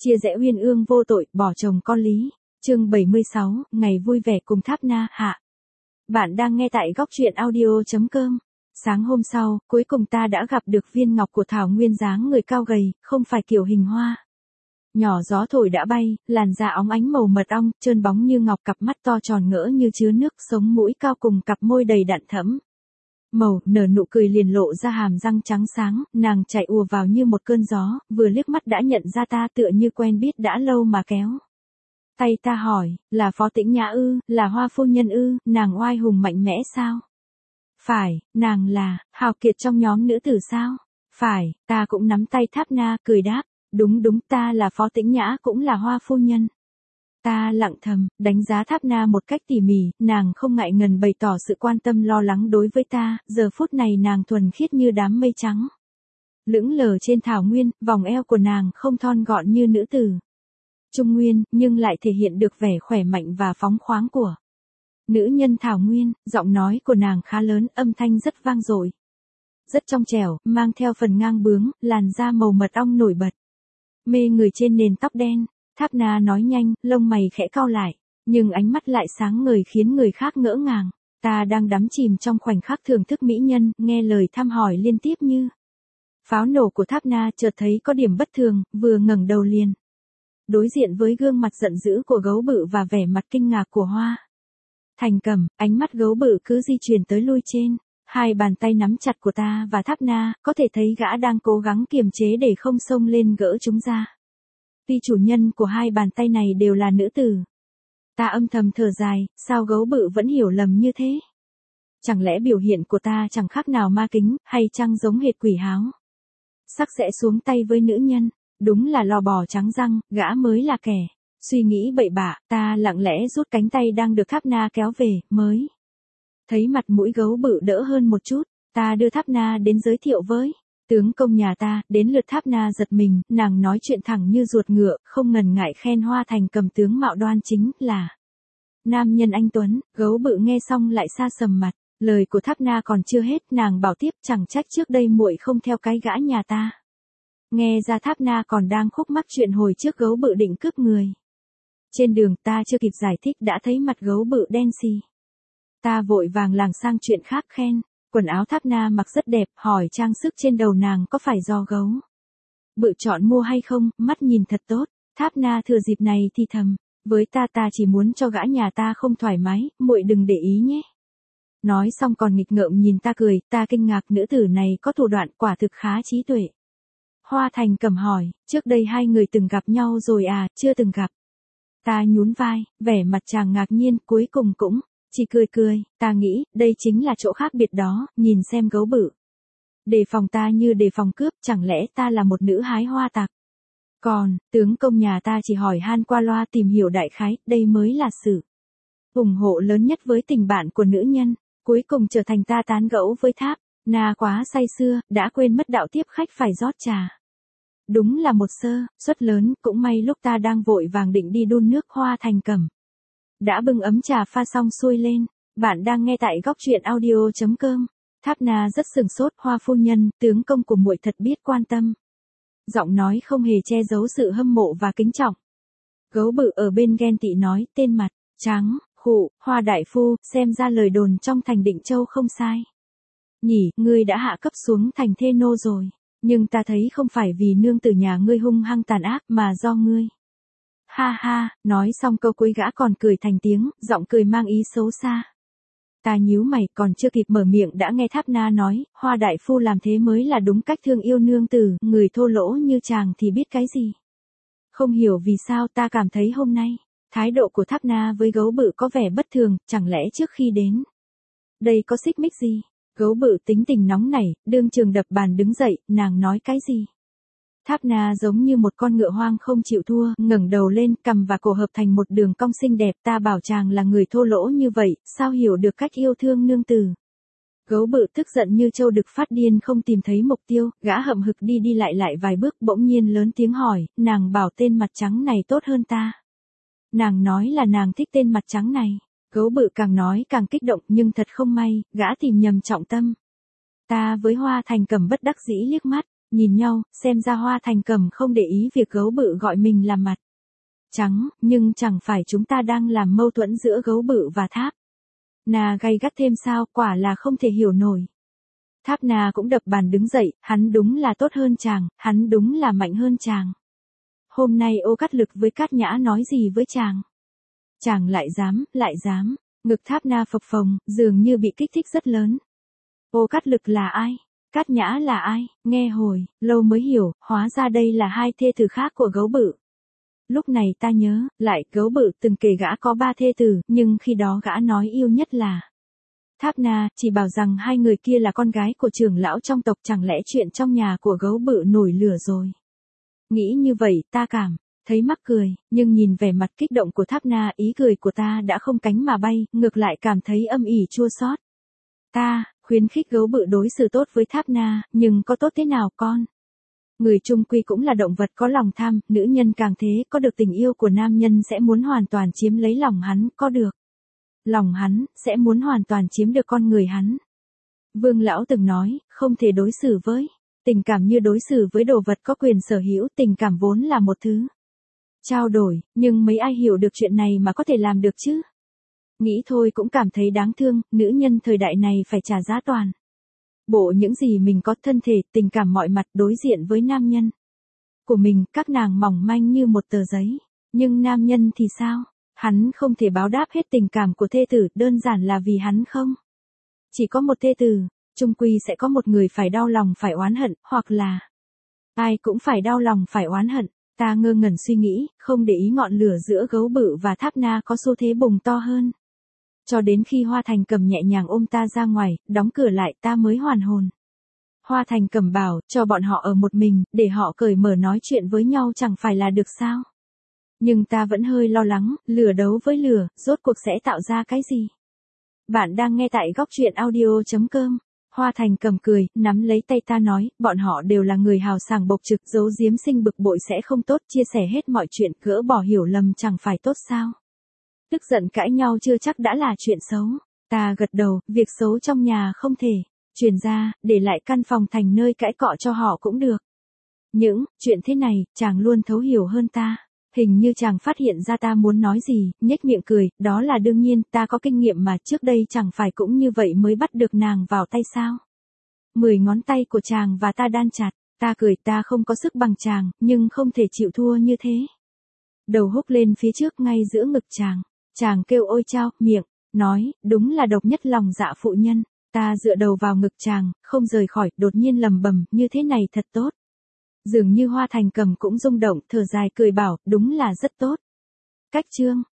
Chia rẽ uyên ương vô tội, bỏ chồng con lý. Chương 76, ngày vui vẻ cùng Tháp Na hạ. Bạn đang nghe tại góc truyện audio.com. Sáng hôm sau, cuối cùng ta đã gặp được viên ngọc của Thảo Nguyên, dáng người cao gầy, không phải kiểu hình hoa. Nhỏ gió thổi đã bay, làn da óng ánh màu mật ong, trơn bóng như ngọc, cặp mắt to tròn ngỡ như chứa nước, sống mũi cao cùng cặp môi đầy đặn thẫm. Màu, nở nụ cười liền lộ ra hàm răng trắng sáng, nàng chạy ùa vào như một cơn gió, vừa liếc mắt đã nhận ra ta, tựa như quen biết đã lâu mà kéo tay ta hỏi, là Phó Tĩnh Nhã ư, là Hoa phu nhân ư, nàng oai hùng mạnh mẽ sao? Phải, nàng là hào kiệt trong nhóm nữ tử sao? Phải, ta cũng nắm tay Tháp Na, cười đáp, đúng đúng, ta là Phó Tĩnh Nhã, cũng là Hoa phu nhân. Ta lặng thầm, đánh giá Tháp Na một cách tỉ mỉ, nàng không ngại ngần bày tỏ sự quan tâm lo lắng đối với ta, giờ phút này nàng thuần khiết như đám mây trắng. Lững lờ trên thảo nguyên, vòng eo của nàng không thon gọn như nữ tử Trung Nguyên, nhưng lại thể hiện được vẻ khỏe mạnh và phóng khoáng của nữ nhân thảo nguyên. Giọng nói của nàng khá lớn, âm thanh rất vang dội, rất trong trẻo, mang theo phần ngang bướng, làn da màu mật ong nổi bật, mê người trên nền tóc đen. Tháp Na nói nhanh, lông mày khẽ cau lại, nhưng ánh mắt lại sáng ngời khiến người khác ngỡ ngàng. Ta đang đắm chìm trong khoảnh khắc thưởng thức mỹ nhân, nghe lời thăm hỏi liên tiếp như pháo nổ của Tháp Na, chợt thấy có điểm bất thường, vừa ngẩng đầu liền đối diện với gương mặt giận dữ của Gấu Bự và vẻ mặt kinh ngạc của Hoa Thành Cầm. Ánh mắt Gấu Bự cứ di chuyển tới lui trên hai bàn tay nắm chặt của ta và Tháp Na, có thể thấy gã đang cố gắng kiềm chế để không xông lên gỡ chúng ra. Tuy chủ nhân của hai bàn tay này đều là nữ tử. Ta âm thầm thở dài, sao Gấu Bự vẫn hiểu lầm như thế? Chẳng lẽ biểu hiện của ta chẳng khác nào ma kính, hay chăng giống hệt quỷ háo sắc sẽ xuống tay với nữ nhân? Đúng là lò bò trắng răng, gã mới là kẻ suy nghĩ bậy bạ. Ta lặng lẽ rút cánh tay đang được Tháp Na kéo về, mới thấy mặt mũi Gấu Bự đỡ hơn một chút. Ta đưa Tháp Na đến giới thiệu với tướng công nhà ta. Đến lượt Tháp Na giật mình, nàng nói chuyện thẳng như ruột ngựa, không ngần ngại khen Hoa Thành Cầm tướng mạo đoan chính, là nam nhân anh tuấn. Gấu Bự nghe xong lại sa sầm mặt. Lời của Tháp Na còn chưa hết, nàng bảo tiếp, chẳng trách trước đây muội không theo cái gã nhà ta. Nghe ra Tháp Na còn đang khúc mắc chuyện hồi trước Gấu Bự định cướp người. Trên đường ta chưa kịp giải thích đã thấy mặt Gấu Bự đen xì. Ta vội vàng lảng sang chuyện khác, khen quần áo Tháp Na mặc rất đẹp, hỏi trang sức trên đầu nàng có phải do Gấu Bự chọn mua hay không, mắt nhìn thật tốt. Tháp Na thừa dịp này thì thầm, với ta chỉ muốn cho gã nhà ta không thoải mái, muội đừng để ý nhé. Nói xong còn nghịch ngợm nhìn ta cười. Ta kinh ngạc, nữ tử này có thủ đoạn, quả thực khá trí tuệ. Hoa Thành Cầm hỏi, trước đây hai người từng gặp nhau rồi à? Chưa từng gặp. Ta nhún vai, vẻ mặt chàng ngạc nhiên, cuối cùng cũng chỉ cười cười. Ta nghĩ, đây chính là chỗ khác biệt đó, nhìn xem Gấu Bự đề phòng ta như đề phòng cướp, chẳng lẽ ta là một nữ hái hoa tặc? Còn, tướng công nhà ta chỉ hỏi han qua loa tìm hiểu đại khái, đây mới là sự ủng hộ lớn nhất với tình bạn của nữ nhân. Cuối cùng trở thành ta tán gẫu với Tháp Na quá say sưa, đã quên mất đạo tiếp khách phải rót trà. Đúng là một sơ suất lớn, cũng may lúc ta đang vội vàng định đi đun nước, Hoa Thành Cầm đã bưng ấm trà pha xong xuôi lên. Bạn đang nghe tại góc truyện audio.com. Tháp Na rất sừng sốt, Hoa phu nhân, tướng công của muội thật biết quan tâm. Giọng nói không hề che giấu sự hâm mộ và kính trọng. Gấu Bự ở bên ghen tị nói, tên mặt trắng, khụ, Hoa đại phu, xem ra lời đồn trong thành Định Châu không sai. Nhỉ, ngươi đã hạ cấp xuống thành thê nô rồi. Nhưng ta thấy không phải vì nương tử nhà ngươi hung hăng tàn ác, mà do ngươi. Ha ha, nói xong câu cuối gã còn cười thành tiếng, giọng cười mang ý xấu xa. Ta nhíu mày, còn chưa kịp mở miệng đã nghe Tháp Na nói, Hoa đại phu làm thế mới là đúng cách thương yêu nương tử, người thô lỗ như chàng thì biết cái gì. Không hiểu vì sao ta cảm thấy hôm nay thái độ của Tháp Na với Gấu Bự có vẻ bất thường, chẳng lẽ trước khi đến đây có xích mích gì? Gấu Bự tính tình nóng nảy, đương trường đập bàn đứng dậy. Nàng nói cái gì? Tháp Na giống như một con ngựa hoang không chịu thua, ngẩng đầu lên, cằm và cổ hợp thành một đường cong xinh đẹp. Ta bảo chàng là người thô lỗ như vậy, sao hiểu được cách yêu thương nương tử? Gấu Bự tức giận như trâu đực phát điên, không tìm thấy mục tiêu, gã hậm hực đi đi lại vài bước, bỗng nhiên lớn tiếng hỏi, nàng bảo tên mặt trắng này tốt hơn ta. Nàng nói là nàng thích tên mặt trắng này. Gấu Bự càng nói càng kích động, nhưng thật không may, gã tìm nhầm trọng tâm. Ta với Hoa Thành Cầm bất đắc dĩ liếc mắt, Nhìn nhau, xem ra Hoa Thành Cầm không để ý việc gấu bự gọi mình là mặt trắng, nhưng chẳng phải chúng ta đang làm mâu thuẫn giữa gấu bự và Tháp Na gay gắt thêm sao, quả là không thể hiểu nổi. Tháp Na cũng đập bàn đứng dậy, hắn đúng là tốt hơn chàng, hắn đúng là mạnh hơn chàng. Hôm nay Ô Cát Lực với Cát Nhã nói gì với chàng? Chàng lại dám, ngực Tháp Na phập phồng, dường như bị kích thích rất lớn. Ô Cát Lực là ai? Cát Nhã là ai? Nghe hồi, lâu mới hiểu, hóa ra đây là hai thê tử khác của gấu bự. Lúc này ta nhớ, lại, gấu bự từng kể gã có 3 thê tử, nhưng khi đó gã nói yêu nhất là Tháp Na, chỉ bảo rằng hai người kia là con gái của trưởng lão trong tộc, chẳng lẽ chuyện trong nhà của gấu bự nổi lửa rồi. Nghĩ như vậy, ta cảm thấy mắc cười, nhưng nhìn vẻ mặt kích động của Tháp Na, ý cười của ta đã không cánh mà bay, ngược lại cảm thấy âm ỉ chua xót. Ta khuyến khích gấu bự đối xử tốt với Tháp Na, nhưng có tốt thế nào con? Người chung quy cũng là động vật có lòng tham, nữ nhân càng thế, có được tình yêu của nam nhân sẽ muốn hoàn toàn chiếm lấy lòng hắn, có được lòng hắn, sẽ muốn hoàn toàn chiếm được con người hắn. Vương lão từng nói, không thể đối xử với tình cảm như đối xử với đồ vật có quyền sở hữu, tình cảm vốn là một thứ trao đổi, nhưng mấy ai hiểu được chuyện này mà có thể làm được chứ? Nghĩ thôi cũng cảm thấy đáng thương, nữ nhân thời đại này phải trả giá toàn bộ những gì mình có, thân thể, tình cảm mọi mặt, đối diện với nam nhân của mình, các nàng mỏng manh như một tờ giấy. Nhưng nam nhân thì sao? Hắn không thể báo đáp hết tình cảm của thê tử, đơn giản là vì hắn không chỉ có một thê tử, chung quy sẽ có một người phải đau lòng phải oán hận, hoặc là ai cũng phải đau lòng phải oán hận. Ta ngơ ngẩn suy nghĩ, không để ý ngọn lửa giữa gấu bự và Tháp Na có xu thế bùng to hơn. Cho đến khi Hoa Thành Cầm nhẹ nhàng ôm ta ra ngoài, đóng cửa lại, ta mới hoàn hồn. Hoa Thành Cầm bảo, cho bọn họ ở một mình, để họ cởi mở nói chuyện với nhau chẳng phải là được sao? Nhưng ta vẫn hơi lo lắng, lửa đấu với lửa, rốt cuộc sẽ tạo ra cái gì? Bạn đang nghe tại góc truyện audio.com. Hoa Thành Cầm cười, nắm lấy tay ta nói, bọn họ đều là người hào sảng bộc trực, giấu giếm sinh bực bội sẽ không tốt, chia sẻ hết mọi chuyện, gỡ bỏ hiểu lầm chẳng phải tốt sao? Tức giận cãi nhau chưa chắc đã là chuyện xấu. Ta gật đầu, việc xấu trong nhà không thể truyền ra, để lại căn phòng thành nơi cãi cọ cho họ cũng được. Những chuyện thế này, chàng luôn thấu hiểu hơn ta. Hình như chàng phát hiện ra ta muốn nói gì, nhếch miệng cười, đó là đương nhiên, ta có kinh nghiệm mà, trước đây chẳng phải cũng như vậy mới bắt được nàng vào tay sao. 10 ngón tay của chàng và ta đan chặt, ta cười, ta không có sức bằng chàng, nhưng không thể chịu thua như thế. Đầu húc lên phía trước ngay giữa ngực chàng. Chàng kêu ôi chao, miệng nói, đúng là độc nhất lòng dạ phụ nhân. Ta dựa đầu vào ngực chàng, không rời khỏi, đột nhiên lầm bầm, như thế này thật tốt. Dường như Hoa Thành Cầm cũng rung động, thở dài cười bảo, đúng là rất tốt. Cách chương